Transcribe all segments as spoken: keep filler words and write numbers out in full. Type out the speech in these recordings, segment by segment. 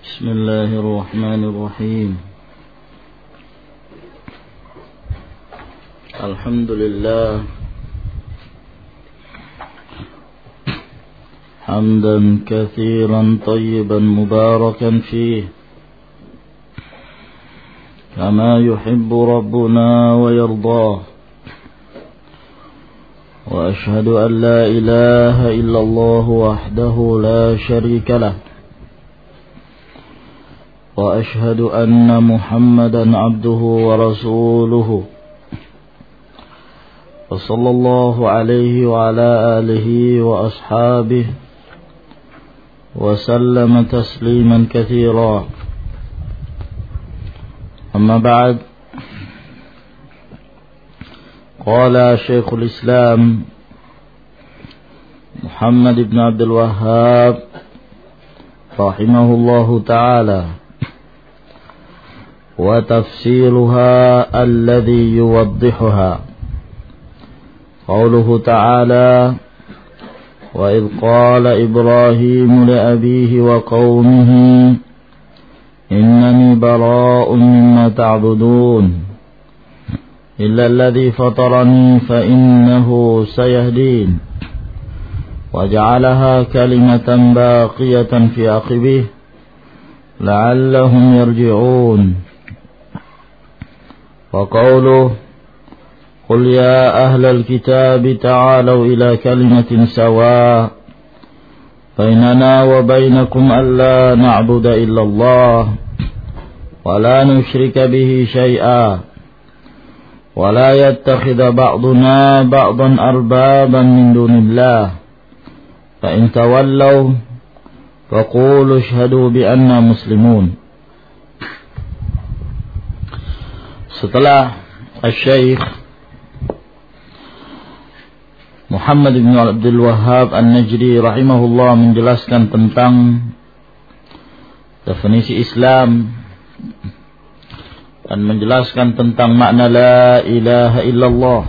بسم الله الرحمن الرحيم الحمد لله حمدا كثيرا طيبا مباركا فيه كما يحب ربنا ويرضاه وأشهد أن لا إله إلا الله وحده لا شريك له وأشهد أن محمدا عبده ورسوله وصلى الله عليه وعلى آله وأصحابه وسلم تسليما كثيرا أما بعد قال شيخ الإسلام محمد بن عبد الوهاب رحمه الله تعالى وتفسيرها الذي يوضحها قوله تعالى وإذ قال إبراهيم لأبيه وقومه إنني براء مما تعبدون إلا الذي فطرني فإنه سيهدين وجعلها كلمة باقية في عقبه لعلهم يرجعون وقوله قل يا أهل الكتاب تعالوا إلى كلمة سواء بيننا وبينكم ألا نعبد إلا الله ولا نشرك به شيئا ولا يتخذ بعضنا بعضا أربابا من دون الله فإن تولوا فقولوا اشهدوا بأننا مسلمون. Setelah Syekh Muhammad bin Abdul Wahhab An-Najdi rahimahullah menjelaskan tentang definisi Islam dan menjelaskan tentang makna la ilaha illallah,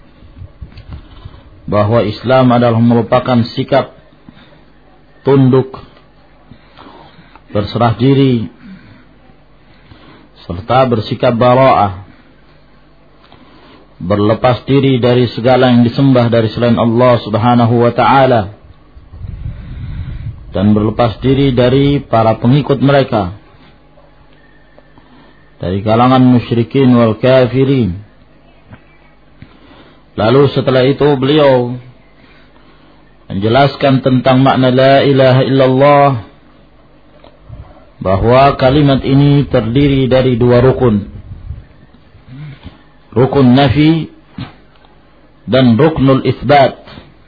bahwa Islam adalah merupakan sikap tunduk, berserah diri, serta bersikap bara'ah, berlepas diri dari segala yang disembah dari selain Allah subhanahu wa ta'ala, dan berlepas diri dari para pengikut mereka dari kalangan musyrikin wal kafirin. Lalu setelah itu beliau menjelaskan tentang makna la ilaha illallah, bahwa kalimat ini terdiri dari dua rukun, rukun nafi dan ruknul itsbat.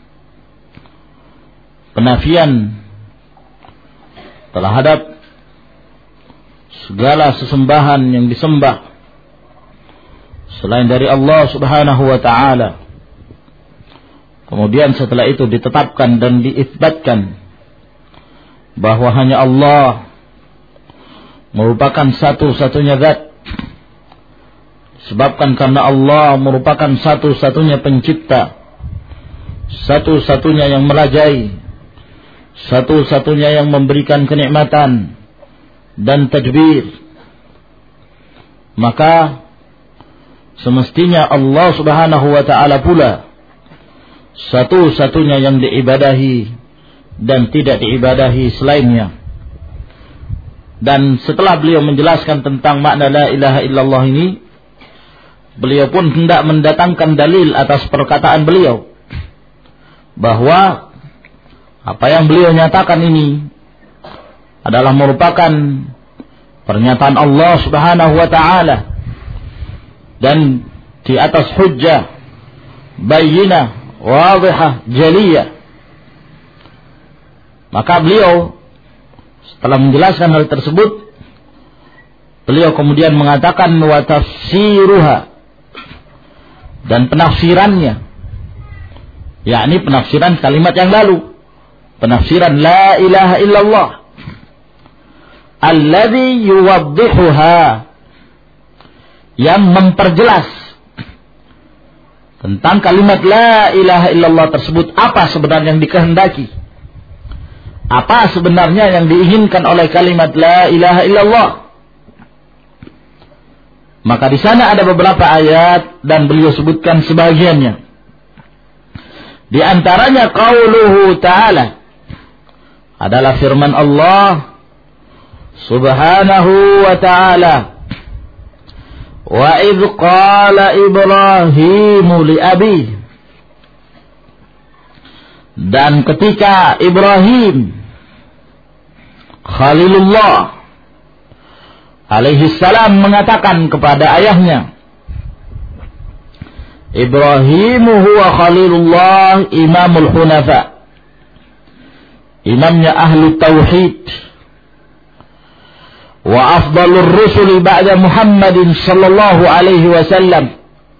Penafian terhadap segala sesembahan yang disembah selain dari Allah subhanahu wa ta'ala. Kemudian setelah itu ditetapkan dan diitsbatkan bahwa hanya Allah merupakan satu-satunya zat, sebabkan karena Allah merupakan satu-satunya pencipta, satu-satunya yang merajai, satu-satunya yang memberikan kenikmatan dan tadbir. Maka semestinya Allah subhanahu wa ta'ala pula satu-satunya yang diibadahi dan tidak diibadahi selainnya. Dan setelah beliau menjelaskan tentang makna la ilaha illallah ini, beliau pun hendak mendatangkan dalil atas perkataan beliau, bahwa apa yang beliau nyatakan ini adalah merupakan pernyataan Allah subhanahu wa ta'ala dan di atas hujjah bayyinah wadihah jaliyah. Maka beliau setelah menjelaskan hal tersebut, beliau kemudian mengatakan wa tafsiruha, dan penafsirannya, yakni penafsiran kalimat yang lalu, penafsiran la ilaha illallah, alladzi yuwaddihuha, yang memperjelas tentang kalimat la ilaha illallah tersebut apa sebenarnya yang dikehendaki, apa sebenarnya yang diinginkan oleh kalimat la ilaha illallah. Maka di sana ada beberapa ayat dan beliau sebutkan sebagiannya. Di antaranya qauluhu ta'ala adalah firman Allah Subhanahu wa ta'ala, wa idh qala Ibrahimu li abihi, dan ketika Ibrahim Khalilullah alaihi salam mengatakan kepada ayahnya, Ibrahimu huwa Khalilullah imamul hunafa, imamnya ahlu tauhid, wa afdalur rusuli ba'da Muhammadin sallallahu alaihi wasallam,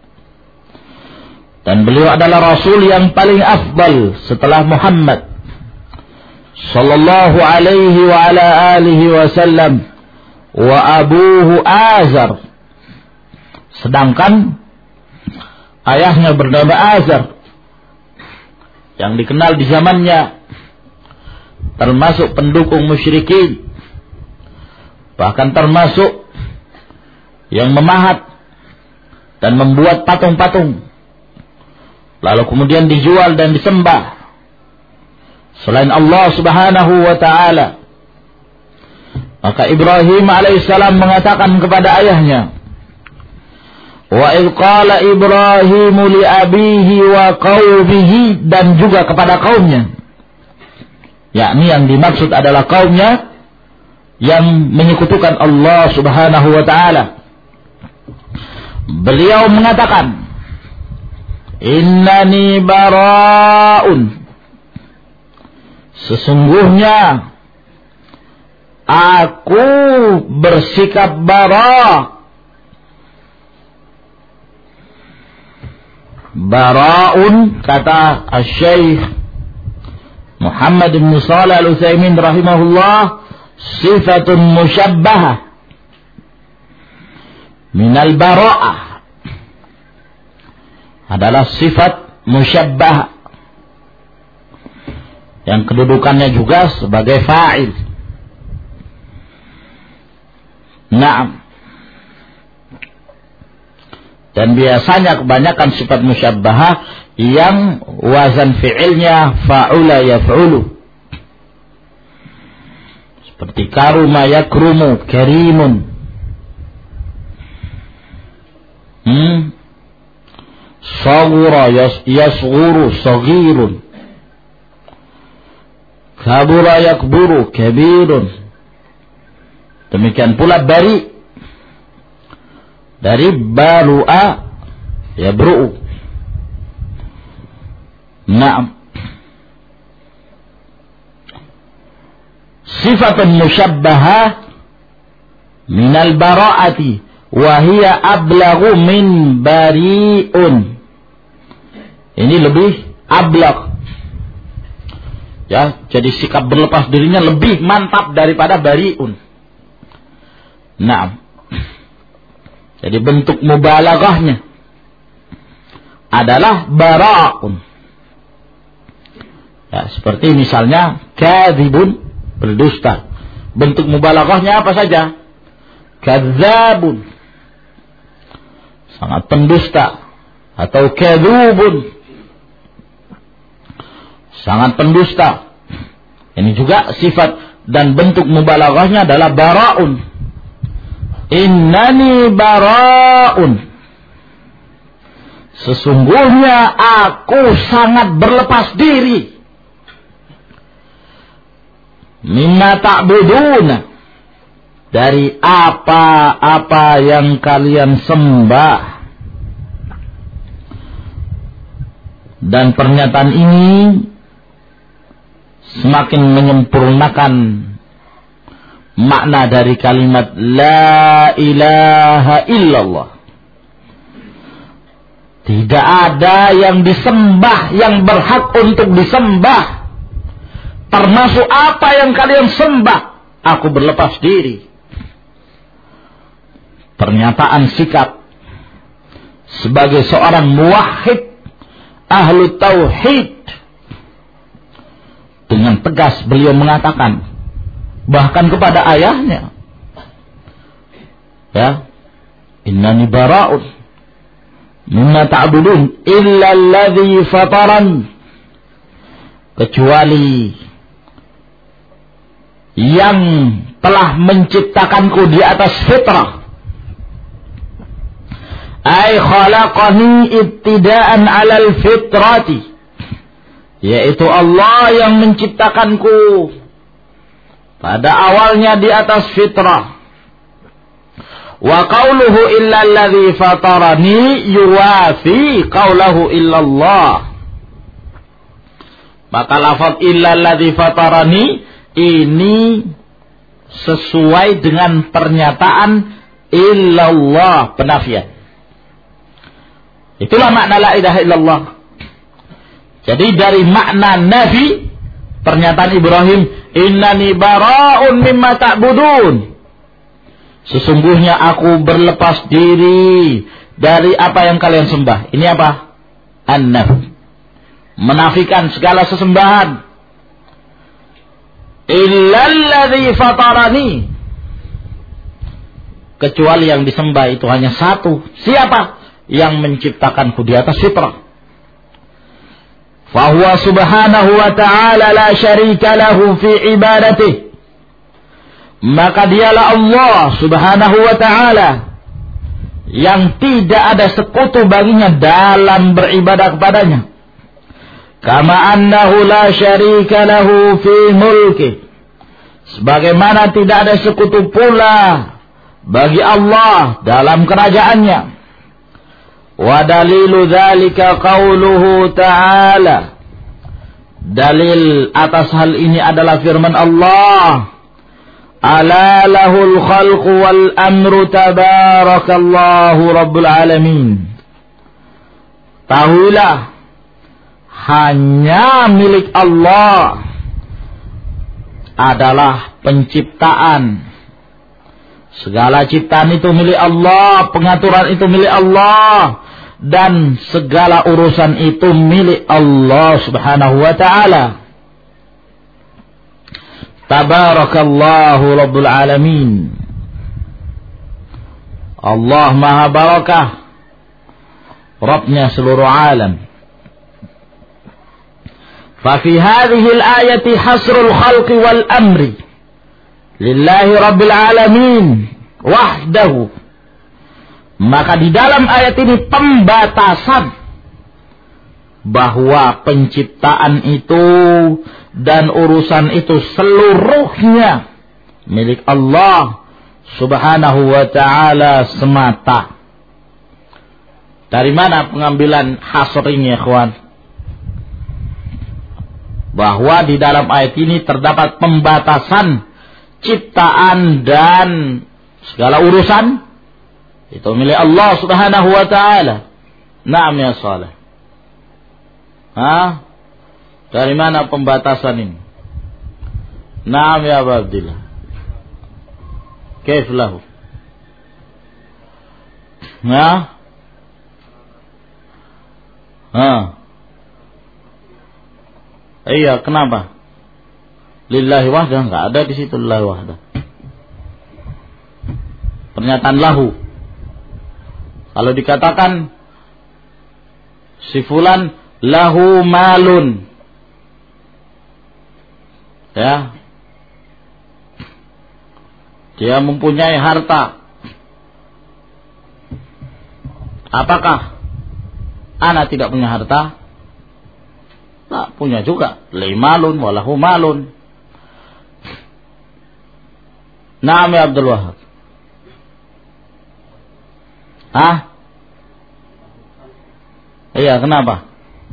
dan beliau adalah rasul yang paling afdal setelah Muhammad sallallahu alaihi wa ala alihi wasallam, wa abuhu Azar, sedangkan ayahnya bernama Azar yang dikenal di zamannya termasuk pendukung musyrikin, bahkan termasuk yang memahat dan membuat patung-patung lalu kemudian dijual dan disembah selain Allah Subhanahu wa ta'ala. Maka Ibrahim alaihissalam mengatakan kepada ayahnya, wa idh qala Ibrahimu li abihi wa qaumihi, dan juga kepada kaumnya, yakni yang dimaksud adalah kaumnya yang menyekutukan Allah Subhanahu wa ta'ala. Beliau mengatakan, innani bara'un, sesungguhnya aku bersikap bara'. Bara'un, kata Asy-Syaikh Muhammad bin Shalih Al-Utsaimin rahimahullah, sifatun musyabbahah minal bara'ah, adalah sifat musyabbah yang kedudukannya juga sebagai fa'il. Naam. Dan biasanya kebanyakan sifat musyabbahah yang wazan fi'ilnya fa'ula yaf'ulu, seperti karuma yakrumu karimun, hmm saghura yasghuru saghirun, kabura yakburu kabirun. Demikian pula bari, dari baru'a yabru'u. Naam. Sifatun musyabbahah minal bara'ati wa hiya ablaghu min bari'un. Ini lebih ablagh, ya, jadi sikap berlepas dirinya lebih mantap daripada bari'un. Naam. Jadi bentuk mubalaghahnya adalah bara'un. Ya, seperti misalnya kadzibun, berdusta. Bentuk mubalaghahnya apa saja? Kadzabun, sangat pendusta, atau kadzubun, sangat pendusta. Ini juga sifat dan bentuk mubalaghahnya adalah bara'un. Innani bara'un, sesungguhnya aku sangat berlepas diri, mimma ta'buduna, dari apa-apa yang kalian sembah. Dan pernyataan ini semakin menyempurnakan makna dari kalimat la ilaha illallah. Tidak ada yang disembah, yang berhak untuk disembah, termasuk apa yang kalian sembah. Aku berlepas diri. Pernyataan sikap sebagai seorang muwahhid, ahlu tauhid. dengan tegas beliau mengatakan, bahkan kepada ayahnya, ya, innani bara'un mimma ta'budun illa alladhi fataran, kecuali yang telah menciptakanku di atas fitrah. Ay khalaqani ibtida'an 'alal fitrati, yaitu Allah yang menciptakanku pada awalnya di atas fitrah. Wa qawluhu illa alladhi fatarani yuwafi qawlahu illallah. Maka lafaz illa alladhi fatarani ini sesuai dengan pernyataan illallah, penafian. Itulah makna la ilaha illallah. Jadi dari makna nafi, pernyataan Ibrahim, innani bara'un mimma ta'budun, sesungguhnya aku berlepas diri dari apa yang kalian sembah. Ini apa? An-nafi, menafikan segala sesembahan. Illalladzi fatarani, kecuali yang disembah itu hanya satu. Siapa? Yang menciptakanku di atas fitrah. Fahuwa subhanahu wa ta'ala la syarika lahu fi ibadatih, maka dialah Allah subhanahu wa ta'ala yang tidak ada sekutu baginya dalam beribadah kepadanya. Kama annahu la syarika lahu fi mulki, sebagaimana tidak ada sekutu pula bagi Allah dalam kerajaannya. Wa dalilu dzalika qauluhu ta'ala, dalil atas hal ini adalah firman Allah, ala lahul khalqu wal amru tabarakallahu rabbul alamin. Tahuilah, hanya milik Allah adalah penciptaan. Segala ciptaan itu milik Allah, pengaturan itu milik Allah, dan segala urusan itu milik Allah subhanahu wa ta'ala. Tabarakallahu rabbul alamin. Allah maha barakah, Rabbnya seluruh alam. Fafi hadhihi al-ayati hasrul khalqi wal amri lillahi rabbil alamin wahdahu. Maka di dalam ayat ini pembatasan bahwa penciptaan itu dan urusan itu seluruhnya milik Allah subhanahu wa ta'ala semata. Dari mana pengambilan hasr ini, ya kawan? Bahwa di dalam ayat ini terdapat pembatasan ciptaan dan segala urusan itu milik Allah subhanahu wa ta'ala. Naam ya Saleh. Hah? Dari mana pembatasan ini? Naam ya Abu Abdillah. Kaif lahu? Hah? Hah? Iya, kenapa? Lillahi wahdah, enggak ada di situ lillahi wahdah. Pernyataan lahu. Kalau dikatakan si fulan lahu malun, ya, dia mempunyai harta. Apakah ana tidak punya harta? Tak punya juga. Limalun walahu malun. Naam ya Abdul Wahab. Hah? Iya, kenapa?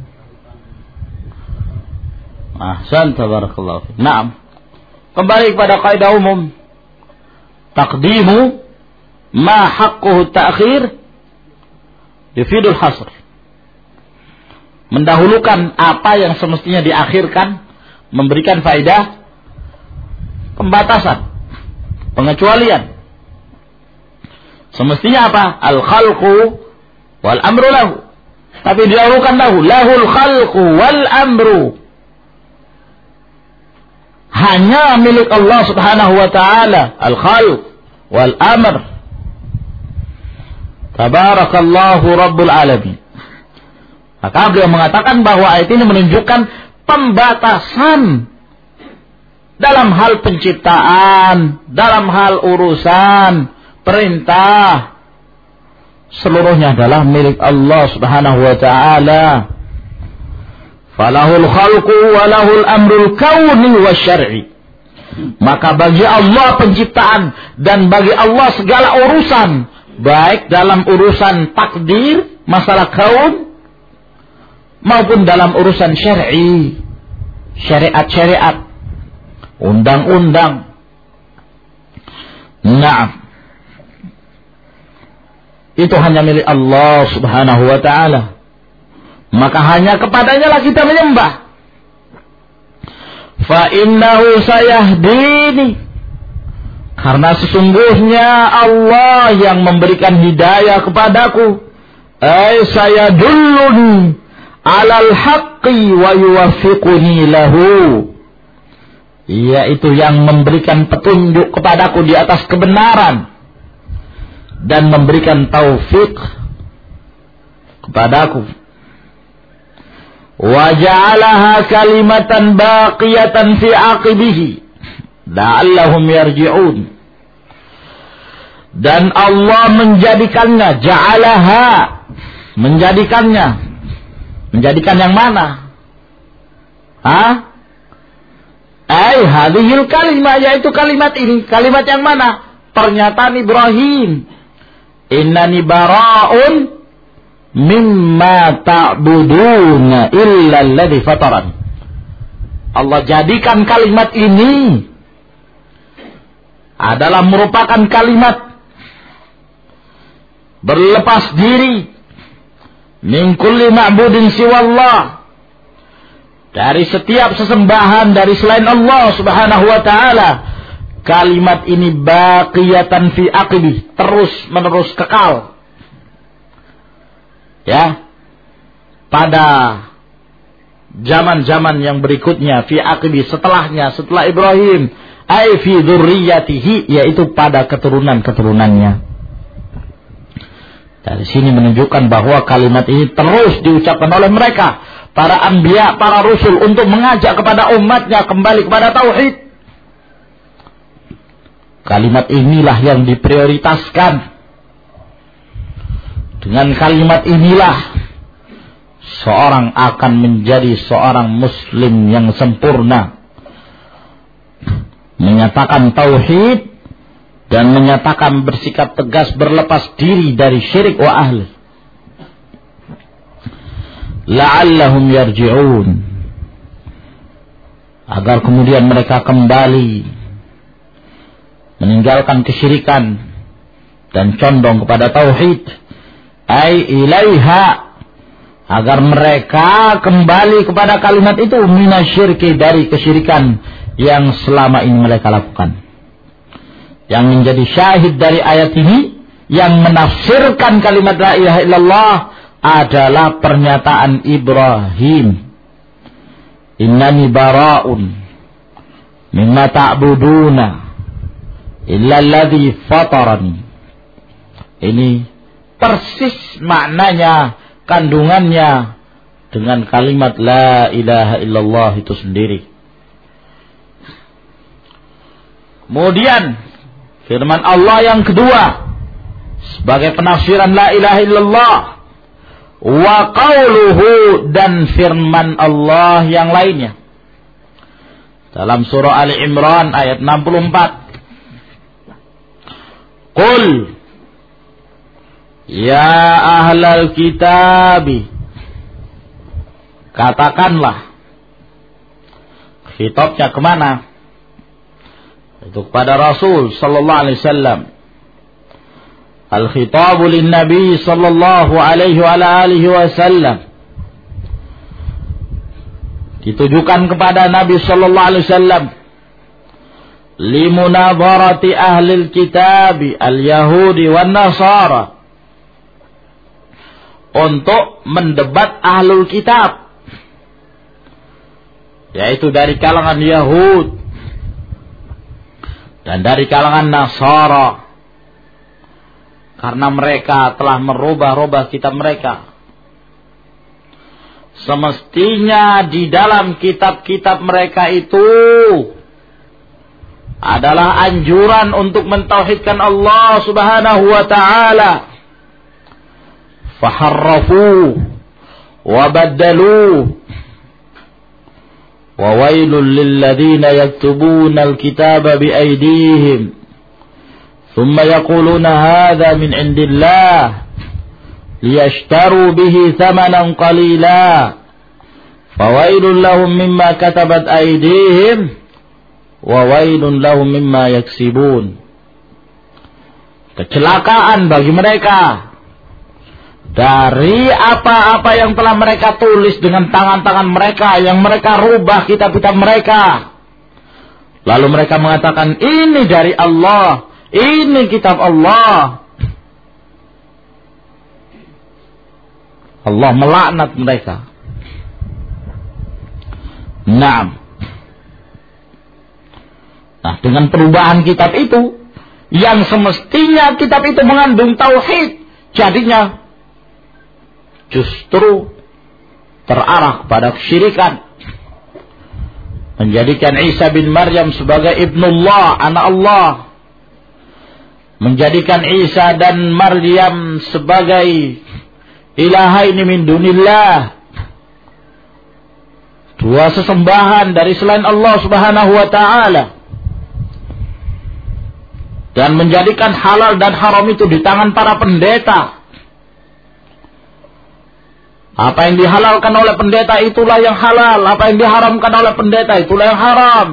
Ahsan, tabarakallahu fiik. Naam. Kembali kepada kaidah umum. Taqdimu ma haqquhu ta'khir yufidul hasr. Mendahulukan apa yang semestinya diakhirkan memberikan faedah pembatasan, pengecualian. Semestinya apa? Al-khalqu wal amru lahu. Tapi didahulukan lahu. Lahul khalqu wal amru. hanya milik Allah Subhanahu wa taala, al-khalq wal amr. Tabarakallahu rabbul alamin. Maka beliau mengatakan bahwa ayat ini menunjukkan pembatasan dalam hal penciptaan, dalam hal urusan, perintah, seluruhnya adalah milik Allah Subhanahu wa taala. Falahul khalqu wa lahul amrul kauni wasyar'i. Maka bagi Allah penciptaan dan bagi Allah segala urusan, baik dalam urusan takdir, masalah kaun, maupun dalam urusan syar'i, syariat-syariat, undang-undang. Nah, itu hanya milik Allah Subhanahu wa ta'ala. Maka hanya kepadanya lah kita menyembah. Fa innahu sayahdini. Karena sesungguhnya Allah yang memberikan hidayah kepadaku. Ay sayadulluni alal haqqi wa yuwaffiquni lahu. Yaitu yang memberikan petunjuk kepadaku di atas kebenaran dan memberikan taufik kepadaku. Wa ja'alaha kalimatan baqiyatan fi aqibihi la'allahum yarji'un. Dan Allah menjadikannya, ja'alaha, menjadikannya. Menjadikan yang mana? Hah? Ay, hadhil kalimah, yaitu kalimat ini. Kalimat yang mana? Pernyataan Ibrahim. Innani bara'un mimma ta'buduna illa alladhi fataran. Allah jadikan kalimat ini adalah merupakan kalimat berlepas diri min kulli ma'budin siwallah, dari setiap sesembahan dari selain Allah Subhanahu wa ta'ala. Kalimat ini baqiyatan fi aqibih, terus menerus kekal. Ya, pada zaman-zaman yang berikutnya, fi aqibi, setelahnya, setelah Ibrahim, ay fi dzurriyyatihi, yaitu pada keturunan-keturunannya. Dari sini menunjukkan bahwa kalimat ini terus diucapkan oleh mereka, para anbiya, para rasul, untuk mengajak kepada umatnya kembali kepada tauhid. Kalimat inilah yang diprioritaskan. Dengan kalimat inilah seorang akan menjadi seorang muslim yang sempurna, menyatakan tauhid dan menyatakan bersikap tegas berlepas diri dari syirik wa ahli. La'allahum yarji'un, agar kemudian mereka kembali meninggalkan kesyirikan dan condong kepada tauhid. Ai ilaiha, agar mereka kembali kepada kalimat itu, minasyirki, dari kesyirikan yang selama ini mereka lakukan. Yang menjadi syahid dari ayat ini, yang menafsirkan kalimat la ilaha illallah, adalah pernyataan Ibrahim. Innani bara'un mimma ta'buduna illa alladhi fatarani. Ini persis maknanya, kandungannya dengan kalimat la ilaha illallah itu sendiri. Kemudian firman Allah yang kedua sebagai penafsiran la ilaha illallah, wa qauluhu, dan firman Allah yang lainnya dalam surah Ali Imran ayat enam puluh empat. Qul ya ahlal kitabi, katakanlah. Khitabnya kemana? Itu kepada Rasul sallallahu alaihi wasallam. Al-khitabu lin Nabi sallallahu alaihi wa alihi wasallam, ditujukan kepada Nabi sallallahu alaihi wasallam, limunadharati ahli kitabi al-yahudi wan nasara, untuk mendebat ahlul kitab, yaitu dari kalangan Yahud dan dari kalangan Nasara, karena mereka telah merubah-rubah kitab mereka. Semestinya di dalam kitab-kitab mereka itu adalah anjuran untuk mentauhidkan Allah Subhanahu wa ta'ala. Faharrafu wa baddalu wa wailul lilladhina yaktubuna alkitaba biaydihim thumma yaquluna hadha min indillah liyashtaru bihi thamanan qalila fawailul lahum mimma katabat aydihim wa wailun lahum mimma yaksibun. Kecelakaan bagi mereka dari apa-apa yang telah mereka tulis dengan tangan-tangan mereka, yang mereka rubah kitab-kitab mereka. Lalu mereka mengatakan, ini dari Allah, ini kitab Allah. Allah melaknat mereka. Naam. Nah, dengan perubahan kitab itu, yang semestinya kitab itu mengandung tauhid, jadinya justru terarah pada kesyirikan. Menjadikan Isa bin Maryam sebagai ibnullah, anak Allah. Menjadikan Isa dan Maryam sebagai ilahaini min dunillah, dua sesembahan dari selain Allah Subhanahu wa ta'ala. Dan menjadikan halal dan haram itu di tangan para pendeta. Apa yang dihalalkan oleh pendeta itulah yang halal, apa yang diharamkan oleh pendeta itulah yang haram.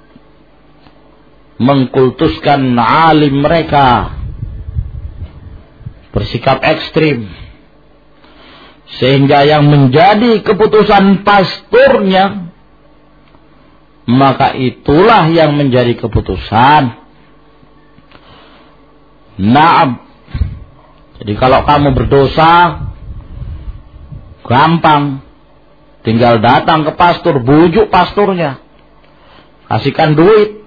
Mengkultuskan alim mereka, bersikap ekstrim, sehingga yang menjadi keputusan pastornya, maka itulah yang menjadi keputusan. Naam. Jadi kalau kamu berdosa, gampang, tinggal datang ke pastor, bujuk pastornya, kasihkan duit,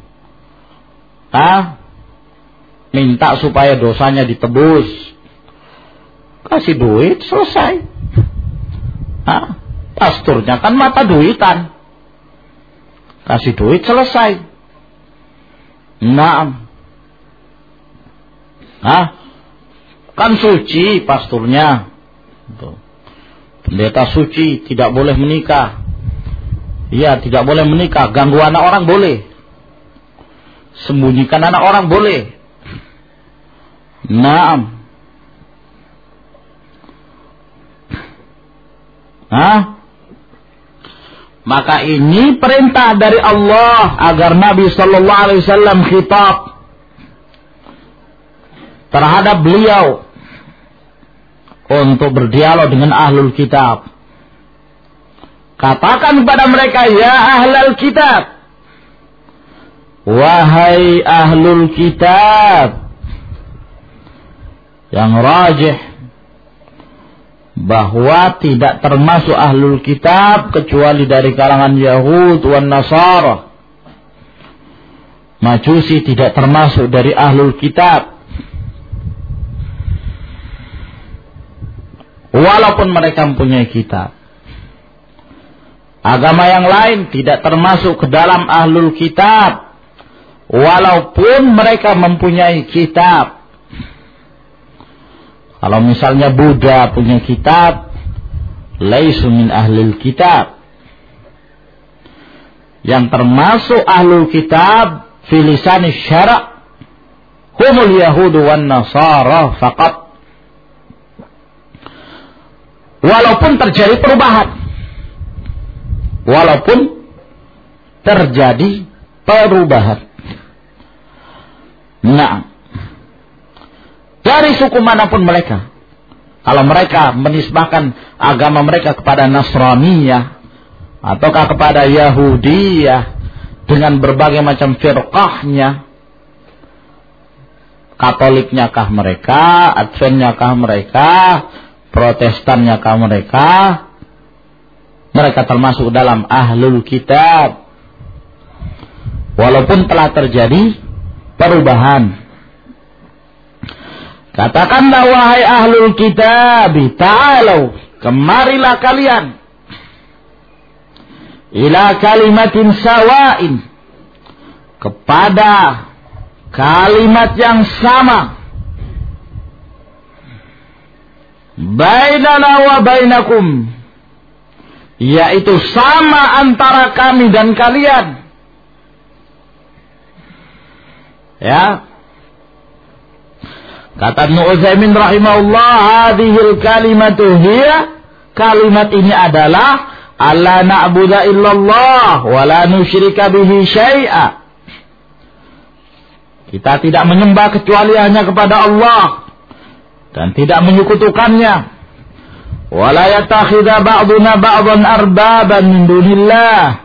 ah, minta supaya dosanya ditebus, kasih duit, selesai. Ah, pastornya kan mata duitan, kasih duit, selesai. Naam. Ah, kan suci pastornya. Tuh. Pendeta suci, tidak boleh menikah. Iya, tidak boleh menikah. Ganggu anak orang boleh. Sembunyikan anak orang boleh. Naam. Hah? Maka ini perintah dari Allah agar Nabi sallallahu alaihi wasallam khitab terhadap beliau untuk berdialog dengan ahlul kitab. Katakan kepada mereka, ya ahlul kitab, wahai ahlul kitab. Yang rajih bahwa tidak termasuk ahlul kitab kecuali dari kalangan Yahud wan Nasara. Majusi tidak termasuk dari ahlul kitab, walaupun mereka mempunyai kitab. Agama yang lain tidak termasuk ke dalam ahlul kitab, walaupun mereka mempunyai kitab. Kalau misalnya Buddha punya kitab, laisu min ahlil kitab. Yang termasuk ahlul kitab fi lisani syara' humul yahudu wan nasara faqat. Walaupun terjadi perubahan, walaupun terjadi perubahan. Nah, dari suku manapun mereka, kalau mereka menisbahkan agama mereka kepada Nasraniyah ataukah kepada Yahudiyah dengan berbagai macam firqahnya, Katoliknya kah mereka, Adventnya kah mereka, Protestannya kah mereka, mereka termasuk dalam ahlul kitab. Walaupun telah terjadi perubahan. Katakanlah wahai ahlul kitab, ta'alu, kemarilah kalian ila kalimatin sawa'in, kepada kalimat yang sama, bainana wa bainakum, yaitu sama antara kami dan kalian. Ya, kata Ibnu Utsaimin rahimahullah, hadhil kalimatu hiya, kalimat ini adalah alla na'budu illallah wa la nusyrika bihi syai'a. Kita tidak menyembah kecuali hanya kepada Allah dan tidak menyekutukannya. Wa la yattakhidha ba'duna ba'dhan arbaban min dunillah.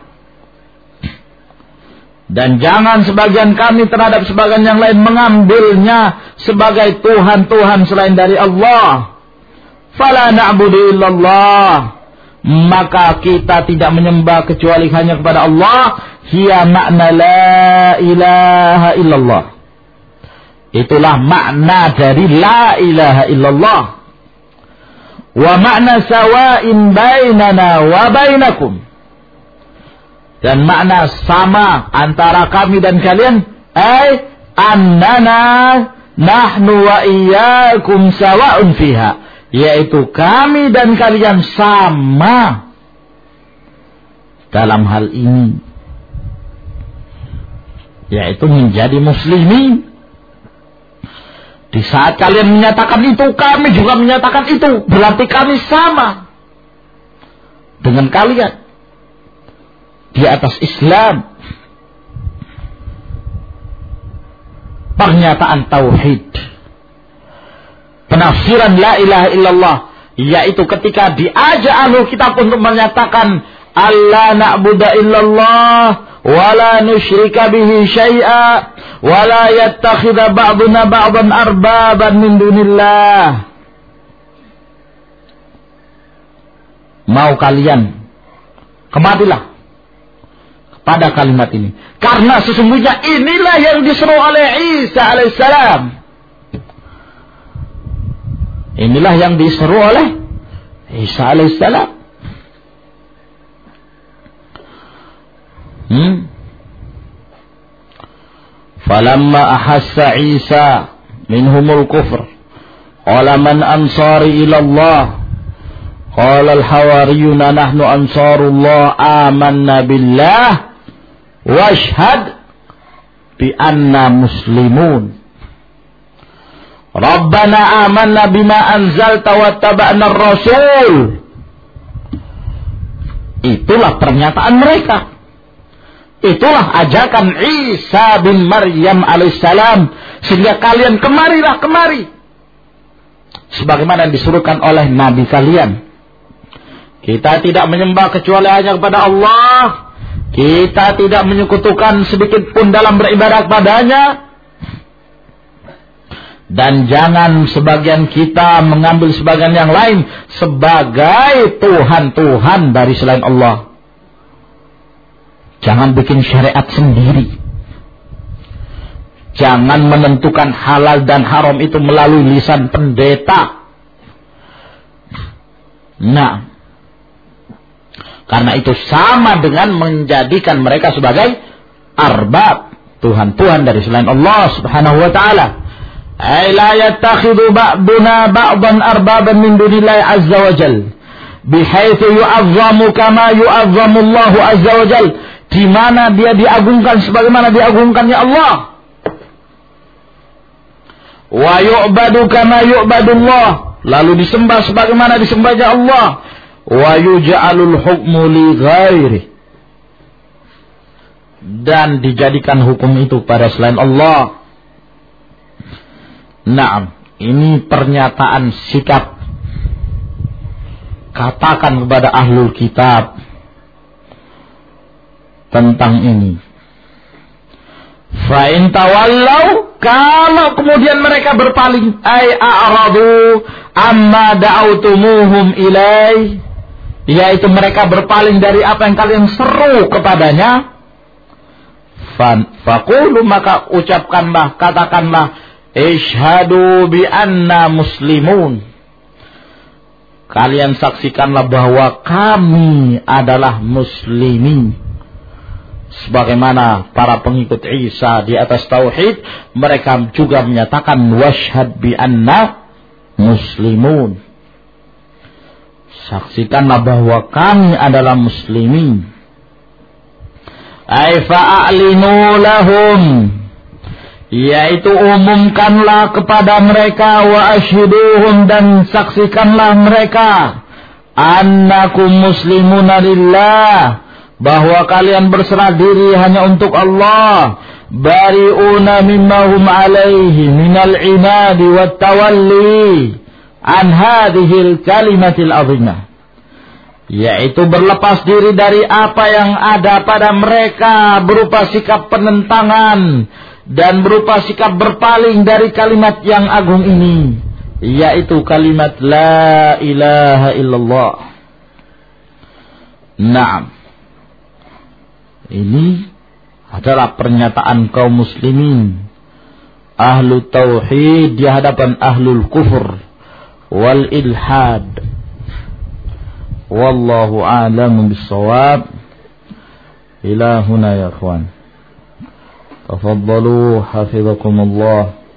Dan jangan sebagian kami terhadap sebagian yang lain mengambilnya sebagai Tuhan-Tuhan selain dari Allah. Fala na'budu illallah, maka kita tidak menyembah kecuali hanya kepada Allah. Hiya makna la ilaha illallah. Itulah makna dari la ilaha illallah. Wa makna sawa'in bainana wa bainakum, dan makna sama antara kami dan kalian, ay annana nahnu wa iyyakum sawa'un fiha, yaitu kami dan kalian sama dalam hal ini, yaitu menjadi muslimin. Di saat kalian menyatakan itu, kami juga menyatakan itu, berarti kami sama dengan kalian di atas Islam. Pernyataan tauhid, penafsiran la ilaha illallah, yaitu ketika diajak ahlul kitab untuk menyatakan alla na'budu illallah wa la nusyrika bihi syai'a wa la yattakhidha ba'duna ba'dan arbaban min dunillah. Mau kalian kematilah pada kalimat ini, karena sesungguhnya inilah yang diseru oleh Isa alaihissalam. Inilah yang diseru oleh Isa alaihissalam. Hmm? Falamma ahassa Isa minhumul kufr qala man ansari ila Allah qala al-hawariyuna nahnu ansarullah amanna billah washhad bi anna muslimun. Rabbana amanna bima anzalta wattaba'na ar-rasul. Itulah pernyataan mereka. Itulah ajakan Isa bin Maryam alaihissalam, sehingga kalian kemarilah kemari sebagaimana disuruhkan oleh nabi kalian. Kita tidak menyembah kecuali hanya kepada Allah. Kita tidak menyekutukan sedikit pun dalam beribadah kepadanya. Dan jangan sebagian kita mengambil sebagian yang lain sebagai Tuhan-Tuhan dari selain Allah. Jangan bikin syariat sendiri. Jangan menentukan halal dan haram itu melalui lisan pendeta. Nah, karena itu sama dengan menjadikan mereka sebagai arbab, Tuhan-Tuhan dari selain Allah subhanahu wa ta'ala. Ay la yattakhidhu ba'duna ba'dan arbaban min dunillahi azza wa jal, bihaitsu yu'azzamu kama yu'azzamu Allah azza wa jal, di mana dia diagungkan sebagaimana diagungkannya Allah. Wa yu'badu kama yu'badullah, lalu disembah sebagaimana disembahnya Allah. Wa yuj'alul hukmu li ghairi, dan dijadikan hukum itu pada selain Allah. Naam, ini pernyataan sikap. Katakan kepada ahlul kitab tentang ini. Fa in tawallau, kalau kemudian mereka berpaling, ay a'radu amma da'autumuhum ilai, yaitu mereka berpaling dari apa yang kalian seru kepadanya. Faqulu, maka ucapkanlah, katakanlah, Ishhadu bi anna muslimun. Kalian saksikanlah bahwa kami adalah muslimin. Sebagaimana para pengikut Isa di atas tauhid, mereka juga menyatakan washhad bi anna muslimun. Saksikanlah bahwa kami adalah muslimin. Ay fa'alinu lahum, yaitu umumkanlah kepada mereka, wa asyhiduhum, dan saksikanlah mereka, annakum muslimuna lillah, bahwa kalian berserah diri hanya untuk Allah, bari'una mimma hum alaihi minal inadi wat tawalli an hadhil kalimatil azimah, yaitu berlepas diri dari apa yang ada pada mereka berupa sikap penentangan dan berupa sikap berpaling dari kalimat yang agung ini, yaitu kalimat la ilaha illallah. Naam, ini adalah pernyataan kaum muslimin ahlu tauhid di hadapan ahlul kufur wal ilhad. Wallahu a'lamu bis-shawab. Ila huna ya ikhwan. Tafaddalu hafizakumullah.